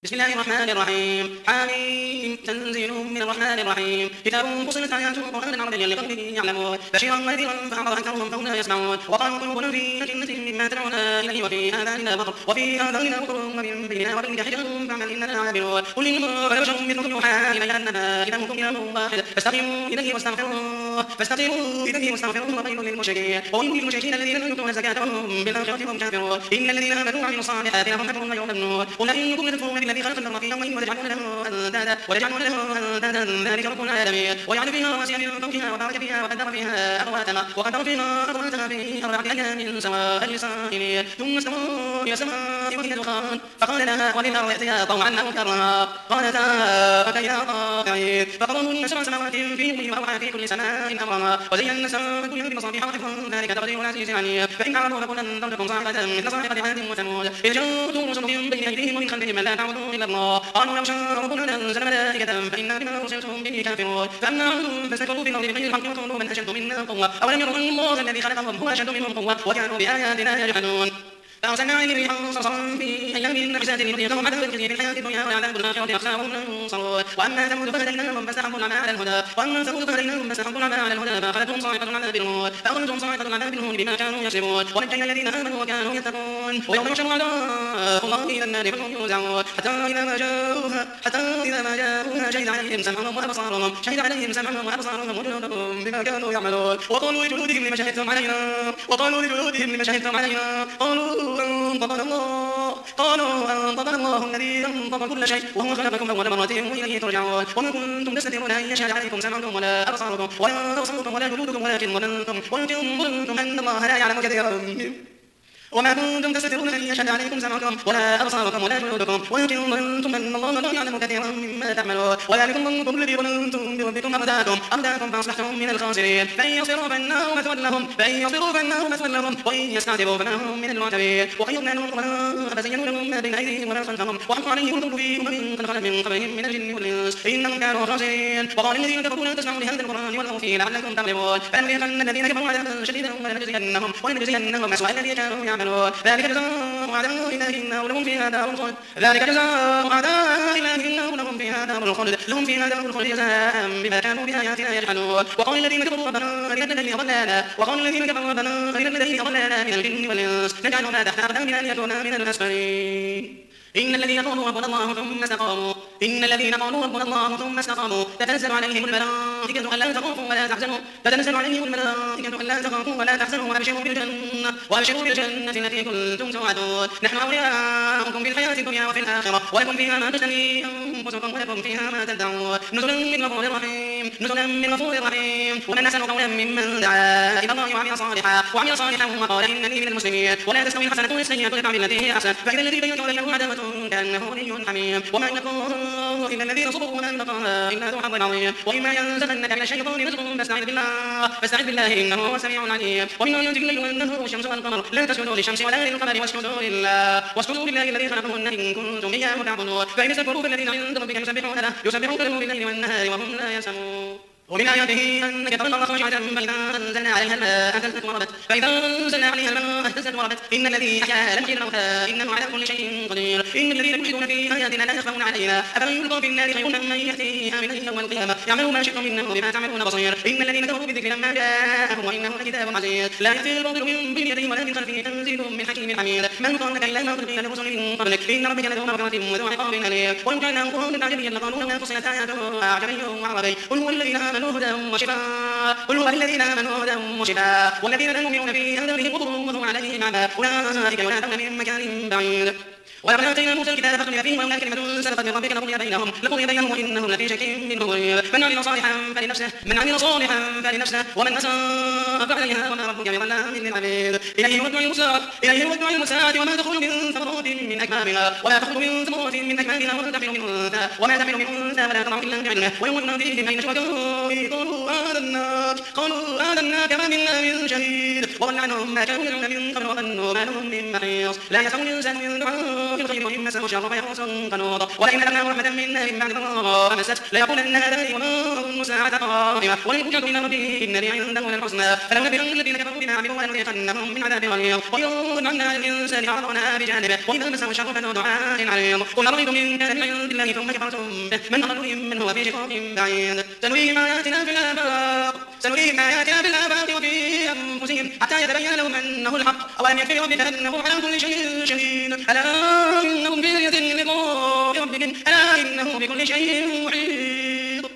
بسم الله الرحمن الرحيم. حميم. تنزيل من الرحمن الرحيم. كتاب فصلت آياته قرآنا عربيا لقوم يعلمون بشيرا ونذيرا فأعرض أكثرهم فهم لا يسمعون وقالوا قلوبنا في أكنة مما تدعونا إليه وفي آذاننا وقر ومن بيننا وبينك حجاب فاعمل إننا عاملون قل إنما أنا بشر مثلكم يوحى إلي أنما إلهكم إله واحد فاستقيموا إليه واستغفروه وويل للمشركين الذين لا يؤتون الزكاة وهم بالآخرة هم كافرون إن الذين آمنوا وعملوا الصالحات لهم أجر يوم النور قل إنكم لتكفرون بالذي خلق الأرض في يومين وتجعلون له أندادا ذلك رب العالمين وجعل فيها رواسي من فوقها وبارك فيها وقدر فيها أقواتها في 4 أيام سواء للسائلين ثم استووا إلى السماء وهي دخان فقال لها وللأرض ائتيا طوعا أو كرها قالتا أتينا طائعين فقضاهن 7 سماوات في يومين وأوحى في كل سماء أمرها وزينا السماء الدنيا بمصابيح وحفظا ذلك تقدير العزيز العليم فإن أعرضوا فقل أنذرتكم صاعقة مثل صاعقة عاد وثمود إذ جاءتهم رسلهم بين أيديهم ومن خلفهم لا تعبدوا إلا الله قالوا لو شاء ربنا لأنزل ملائكة فإنا بما أرسلتم به كافرون فأما عادوا فاستكبروا في الأرض بغير الحق وقالوا من أشد منا قوة أولم يروا أن الله الذي خلقهم هو أشد منهم قوة وكانوا بآياتنا يجحدون فأرسلنا عليهم ريحا صرصرا في أيام نحسات لنذيقهم عذاب الخزي في الحياة الدنيا وعذاب الآخرة أخزى وهم لا ينصرون وأما ثمود فهديناهم فاستحبوا العمى على الهدى فأخذتهم صاعقة العذاب الهون بما كانوا يكسبون ونجينا الذين آمنوا وكانوا يتقون ويوم يحشر أعداء الله إلى النار فهم يوزعون حتى إذا ما جاءوها شهد عليهم سمعهم وأبصارهم وجلودهم بما كانوا يعملون وقالوا لجلودهم لما شهدتم علينا قالوا أنطقنا الله الذي أنطق كل شيء وهو خلقكم أول مرة وإليه ترجعون وما كنتم تستترون أن يشهد عليكم سمعكم ولا أبصاركم ولا جلودكم ولكن ظننتم أن الله لا يعلم كثيرا وما كنتم تستترون أن يشهد عليكم سمعكم ولا أبصاركم ولا جلودكم ولكن ظننتم أن الله لا يعلم كثيرا مما تعملون وذلكم ظنكم الذي ظننتم بربكم أرداكم فأصبحتم من الخاسرين فإن يصبروا فالنار مثوى لهم وإن يستعتبوا فما هم من المعتبين وقيضنا لهم القرآن فزينوا لهم ما بين أيديهم وما خلفهم وحق عليهم القول في قد خلت من قبلهم من الجن والإنس إنهم كانوا خاسرين وقال الذين كفروا لا تسمعوا لهذا القرآن والغوا فيه لعلكم تغلبون فلنذيقن الذين كفروا عذابا شديدا ولنجزينهم أسوأ الذي كانوا يعملون ذلك جزاء أعداء الله إنه لهم فيها دار الخلد لهم فيها دار الخلد جزاء بما كانوا بآياتنا يجحدون وقال الذين كفروا ربنا أرنا الذين أضلانا من الجن والإنس نجعلهما تحت أقدامنا ليكونا من الأسفلين إن الذين قالوا ربنا الله ثم استقاموا تتنزل عليهم الملائكة ألا تخافوا ولا تحزنوا وأبشروا بالجنة التي كنتم توعدون نحن أولياؤكم في الحياة الدنيا وفي الآخرة ولكم فيها ما تشتهي أنفسكم ولكم فيها ما تدعون نزلا من غفور رحيم ومن أحسن قولا ممن دعا إلى الله وعمل صالحا وقال إنني من المسلمين ولا تستوي الحسنة والسيئة ادفع بالتي هي أحسن فإذا الذي بينك وبينه عداوة كأنه ولي حميم وما يلقى إلا الذين صبروا وما يلقاها إلا ذو حظ عظيم وإما ينزغنك من الشيطان نزغ فاستعذ بالله إنه هو سميع عليم ومن آياته الليل والنهار والشمس والقمر لا تسجدوا للشمس ولا للقمر واسجدوا لله الذي خلقهن إن كنتم إياه تعبدون فإن استكبروا فالذين عند ربك يسبحون له بالليل والنهار وهم لا يسمعون ومن آياته أنك ترى الأرض خاشعة فإذا أنزلنا عليها الماء اهتزت وربت إن الذي أحياها لمحيي الموتى إنه على كل شيء قدير إن الذين يلحدون في آياتنا لا يخفون علينا أفمن يلقى في النار خير من يأتي آمنا يوم القيامة يعمل ما شئتم إنه بما تعملون بصير إن الذين كفروا بالذكر لما جاءهم وإنه لكتاب عزيز لا يأتي الباطل من بين يديه ولا من خلفه تنزيل من حكيم حميد من قال لك إلا ما قد قيل لرسل من قبلك إن ربك لذو مغفرة وذو عقاب أليم ولو كان قرآنا أعجميا لقالوا لولا فصلت آياته أعجمي وعربي قل هو الذين آمنوا هدى وشفاء والذين لا يؤمنون في آذانهم وقر وهم عليهم عمى أولئك ينادون من مكان بعيد ولقد آتينا موسى الكتاب فاختلف فيه ولولا كلمة سبقت من ربك لقضي بينهم وإنهم لفي شك منه مريب من عمل صالحا فلنفسه ومن أساء فعليها وما ربك بظلام للعبيد إليه يرد علم الساعة وما تخرج من ثمرات من أكمامها وما تحمل من أنثى ولا تضع إلا بعلمه ويوم يناديهم أين شركائي قالوا آذنا كما منا من شهيد وضل عنهم ما كانوا يدعون من قبل وظنوا ما لهم من محيص لا يسأل الإنسان من دعاء الخير وإن مسه الشر فيئوس قنوط ولئن أذقناه رحمة منا من بعد ضراء مسته ليقولن هذا لي وما أظن الساعة قائمة ولئن رجعت إلى ربي إن لي عنده للحسنى فلننبئن الذين كفروا بما عملوا ولنذيقنهم من عذاب غليظ وإذ جعلنا للإنسان عرضنا بجانبه وإذا مسه الشر فذو دعاء عريض قل أرأيتم إن كان من عند الله ثم كفرتم به من أضل ممن هو في شقاق بعيد سنريهم آياتنا في الآفاق وفي أنفسهم حتى يتبين لهم أنه الحق أولم يكفر بربك أنه على كل شيء شهيد ألا